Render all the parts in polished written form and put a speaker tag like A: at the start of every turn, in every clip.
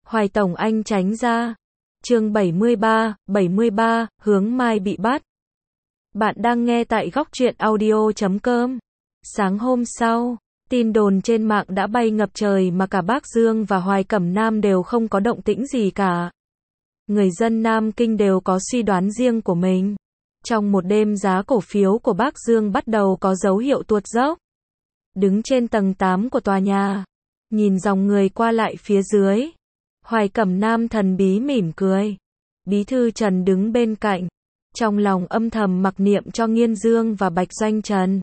A: Hoài Tổng anh tránh ra. Chương 73, hướng mai bị bắt. Bạn đang nghe tại góc truyện audio.com. Sáng hôm sau, tin đồn trên mạng đã bay ngập trời mà cả Bác Dương và Hoài Cẩm Nam đều không có động tĩnh gì cả. Người dân Nam Kinh đều có suy đoán riêng của mình. Trong một đêm giá cổ phiếu của Bác Dương bắt đầu có dấu hiệu tuột dốc. Đứng trên tầng 8 của tòa nhà, nhìn dòng người qua lại phía dưới, Hoài Cẩm Nam thần bí mỉm cười. Bí thư Trần đứng bên cạnh, trong lòng âm thầm mặc niệm cho Nghiên Dương và Bạch Doanh Trần.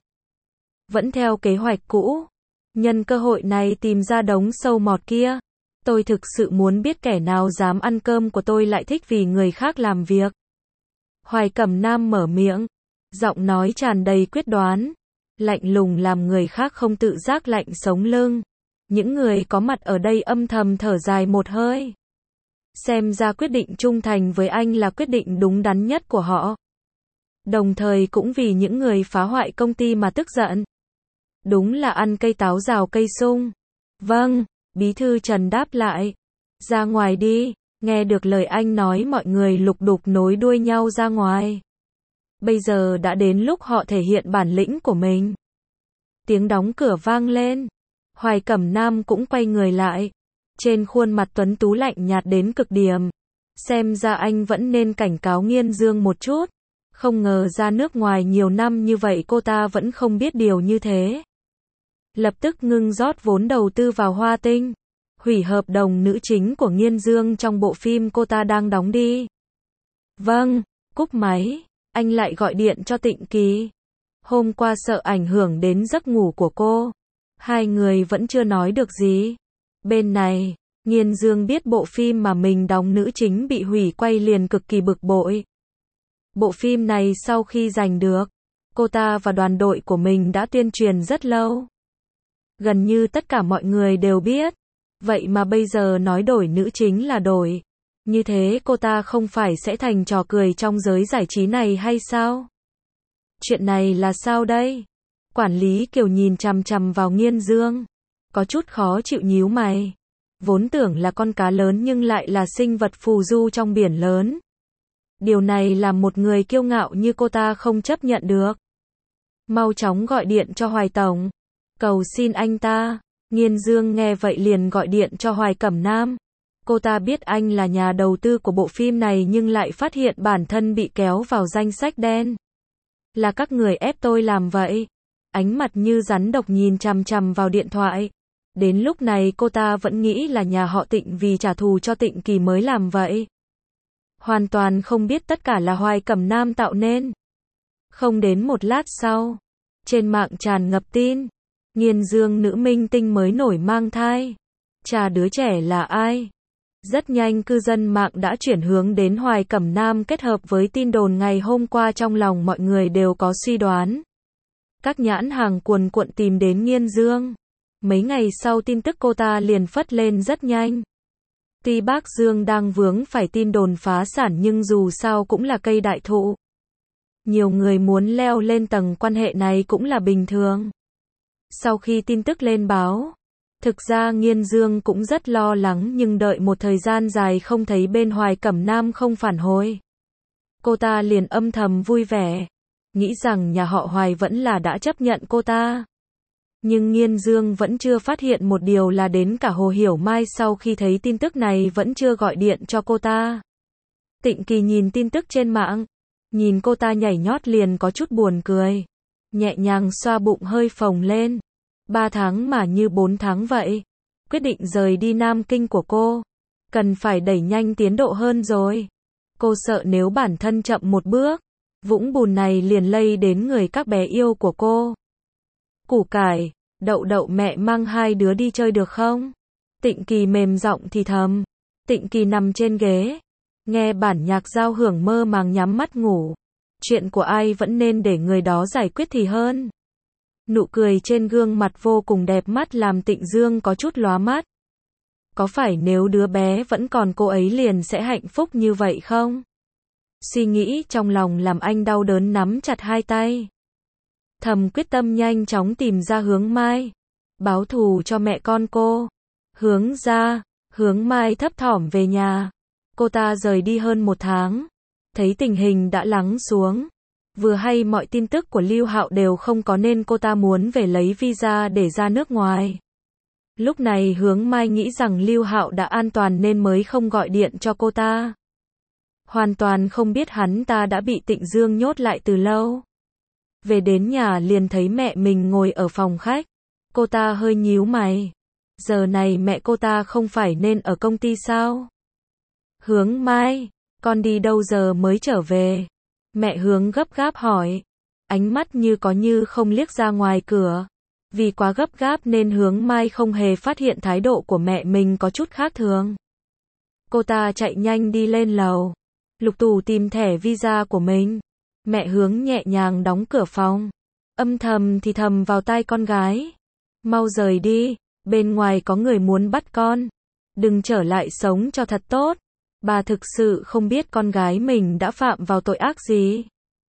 A: Vẫn theo kế hoạch cũ, nhân cơ hội này tìm ra đống sâu mọt kia. Tôi thực sự muốn biết kẻ nào dám ăn cơm của tôi lại thích vì người khác làm việc. Hoài Cẩm Nam mở miệng, giọng nói tràn đầy quyết đoán, lạnh lùng làm người khác không tự giác lạnh sống lưng. Những người có mặt ở đây âm thầm thở dài một hơi. Xem ra quyết định trung thành với anh là quyết định đúng đắn nhất của họ. Đồng thời cũng vì những người phá hoại công ty mà tức giận. Đúng là ăn cây táo rào cây sung. Vâng, Bí thư Trần đáp lại. Ra ngoài đi. Nghe được lời anh nói mọi người lục đục nối đuôi nhau ra ngoài. Bây giờ đã đến lúc họ thể hiện bản lĩnh của mình. Tiếng đóng cửa vang lên. Hoài Cẩm Nam cũng quay người lại. Trên khuôn mặt tuấn tú lạnh nhạt đến cực điểm. Xem ra anh vẫn nên cảnh cáo Nghiên Dương một chút. Không ngờ ra nước ngoài nhiều năm như vậy cô ta vẫn không biết điều như thế. Lập tức ngưng rót vốn đầu tư vào Hoa Tinh. Hủy hợp đồng nữ chính của Nghiên Dương trong bộ phim cô ta đang đóng đi. Vâng, cúp máy. Anh lại gọi điện cho Tịnh Kỳ. Hôm qua sợ ảnh hưởng đến giấc ngủ của cô. Hai người vẫn chưa nói được gì. Bên này, Nghiên Dương biết bộ phim mà mình đóng nữ chính bị hủy quay liền cực kỳ bực bội. Bộ phim này sau khi giành được, cô ta và đoàn đội của mình đã tuyên truyền rất lâu. Gần như tất cả mọi người đều biết. Vậy mà bây giờ nói đổi nữ chính là đổi. Như thế cô ta không phải sẽ thành trò cười trong giới giải trí này hay sao? Chuyện này là sao đây? Quản lý Kiều nhìn chằm chằm vào Nghiên Dương. Có chút khó chịu nhíu mày. Vốn tưởng là con cá lớn nhưng lại là sinh vật phù du trong biển lớn. Điều này làm một người kiêu ngạo như cô ta không chấp nhận được. Mau chóng gọi điện cho Hoài Tổng. Cầu xin anh ta. Nghiên Dương nghe vậy liền gọi điện cho Hoài Cẩm Nam. Cô ta biết anh là nhà đầu tư của bộ phim này nhưng lại phát hiện bản thân bị kéo vào danh sách đen. Là các người ép tôi làm vậy. Ánh mặt như rắn độc nhìn chằm chằm vào điện thoại. Đến lúc này cô ta vẫn nghĩ là nhà họ Tịnh vì trả thù cho Tịnh Kỳ mới làm vậy. Hoàn toàn không biết tất cả là Hoài Cẩm Nam tạo nên. Không đến một lát sau, trên mạng tràn ngập tin. Nghiên Dương nữ minh tinh mới nổi mang thai. Chà, đứa trẻ là ai? Rất nhanh cư dân mạng đã chuyển hướng đến Hoài Cẩm Nam kết hợp với tin đồn ngày hôm qua, trong lòng mọi người đều có suy đoán. Các nhãn hàng cuồn cuộn tìm đến Nghiên Dương. Mấy ngày sau tin tức cô ta liền phất lên rất nhanh. Tuy Bác Dương đang vướng phải tin đồn phá sản nhưng dù sao cũng là cây đại thụ. Nhiều người muốn leo lên tầng quan hệ này cũng là bình thường. Sau khi tin tức lên báo, thực ra Nghiên Dương cũng rất lo lắng nhưng đợi một thời gian dài không thấy bên Hoài Cẩm Nam không phản hồi. Cô ta liền âm thầm vui vẻ, nghĩ rằng nhà họ Hoài vẫn là đã chấp nhận cô ta. Nhưng Nghiên Dương vẫn chưa phát hiện một điều là đến cả Hồ Hiểu Mai sau khi thấy tin tức này vẫn chưa gọi điện cho cô ta. Tịnh Kỳ nhìn tin tức trên mạng, nhìn cô ta nhảy nhót liền có chút buồn cười. Nhẹ nhàng xoa bụng hơi phồng lên. 3 tháng mà như 4 tháng vậy. Quyết định rời đi Nam Kinh của cô. Cần phải đẩy nhanh tiến độ hơn rồi. Cô sợ nếu bản thân chậm một bước, vũng bùn này liền lây đến người các bé yêu của cô. Củ cải, đậu đậu mẹ mang hai đứa đi chơi được không? Tịnh Kỳ mềm giọng thì thầm. Tịnh Kỳ nằm trên ghế, nghe bản nhạc giao hưởng mơ màng nhắm mắt ngủ. Chuyện của ai vẫn nên để người đó giải quyết thì hơn. Nụ cười trên gương mặt vô cùng đẹp mắt làm Tịnh Dương có chút lóa mắt. Có phải nếu đứa bé vẫn còn cô ấy liền sẽ hạnh phúc như vậy không? Suy nghĩ trong lòng làm anh đau đớn nắm chặt hai tay. Thầm quyết tâm nhanh chóng tìm ra hướng mai. Báo thù cho mẹ con cô. Hướng Mai thấp thỏm về nhà. Cô ta rời đi hơn 1 tháng. Thấy tình hình đã lắng xuống. Vừa hay mọi tin tức của Lưu Hạo đều không có nên cô ta muốn về lấy visa để ra nước ngoài. Lúc này Hướng Mai nghĩ rằng Lưu Hạo đã an toàn nên mới không gọi điện cho cô ta. Hoàn toàn không biết hắn ta đã bị Tịnh Dương nhốt lại từ lâu. Về đến nhà liền thấy mẹ mình ngồi ở phòng khách. Cô ta hơi nhíu mày. Giờ này mẹ cô ta không phải nên ở công ty sao? Hướng Mai, con đi đâu giờ mới trở về? Mẹ Hướng gấp gáp hỏi. Ánh mắt như có như không liếc ra ngoài cửa. Vì quá gấp gáp nên Hướng Mai không hề phát hiện thái độ của mẹ mình có chút khác thường. Cô ta chạy nhanh đi lên lầu. Lục tủ tìm thẻ visa của mình. Mẹ Hướng nhẹ nhàng đóng cửa phòng. Âm thầm thì thầm vào tai con gái. Mau rời đi, bên ngoài có người muốn bắt con. Đừng trở lại sống cho thật tốt. Bà thực sự không biết con gái mình đã phạm vào tội ác gì.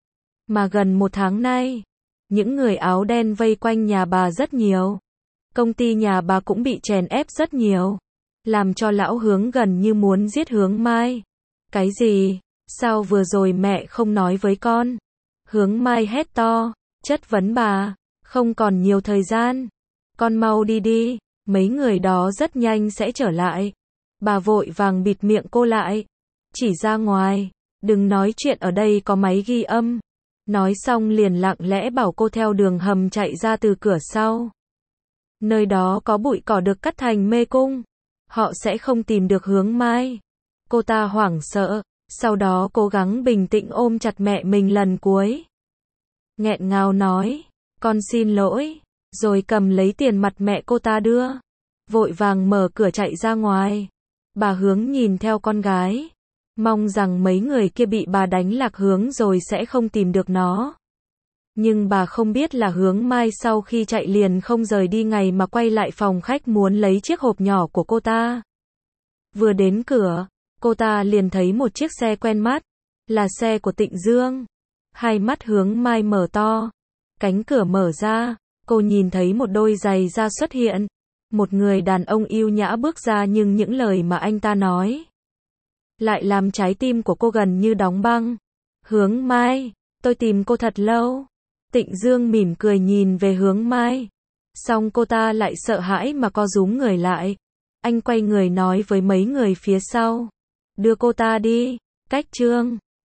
A: Mà gần 1 tháng nay, những người áo đen vây quanh nhà bà rất nhiều. Công ty nhà bà cũng bị chèn ép rất nhiều. Làm cho lão Hướng gần như muốn giết Hướng Mai. Cái gì? Sao vừa rồi mẹ không nói với con? Hướng Mai hét to, chất vấn bà. Không còn nhiều thời gian. Con mau đi đi, mấy người đó rất nhanh sẽ trở lại. Bà vội vàng bịt miệng cô lại. Chỉ ra ngoài, đừng nói chuyện ở đây có máy ghi âm. Nói xong liền lặng lẽ bảo cô theo đường hầm chạy ra từ cửa sau. Nơi đó có bụi cỏ được cắt thành mê cung. Họ sẽ không tìm được Hướng Mai. Cô ta hoảng sợ, sau đó cố gắng bình tĩnh ôm chặt mẹ mình lần cuối. Nghẹn ngào nói, con xin lỗi, rồi cầm lấy tiền mặt mẹ cô ta đưa. Vội vàng mở cửa chạy ra ngoài. Bà Hướng nhìn theo con gái. Mong rằng mấy người kia bị bà đánh lạc hướng rồi sẽ không tìm được nó. Nhưng bà không biết là Hướng Mai sau khi chạy liền không rời đi ngày mà quay lại phòng khách muốn lấy chiếc hộp nhỏ của cô ta. Vừa đến cửa, cô ta liền thấy một chiếc xe quen mắt. Là xe của Tịnh Dương. Hai mắt Hướng Mai mở to. Cánh cửa mở ra, cô nhìn thấy một đôi giày da xuất hiện. Một người đàn ông yêu nhã bước ra nhưng những lời mà anh ta nói lại làm trái tim của cô gần như đóng băng. Hướng Mai, tôi tìm cô thật lâu. Tịnh Dương mỉm cười nhìn về Hướng Mai. Xong cô ta lại sợ hãi mà co rúm người lại. Anh quay người nói với mấy người phía sau. Đưa cô ta đi. Cách chương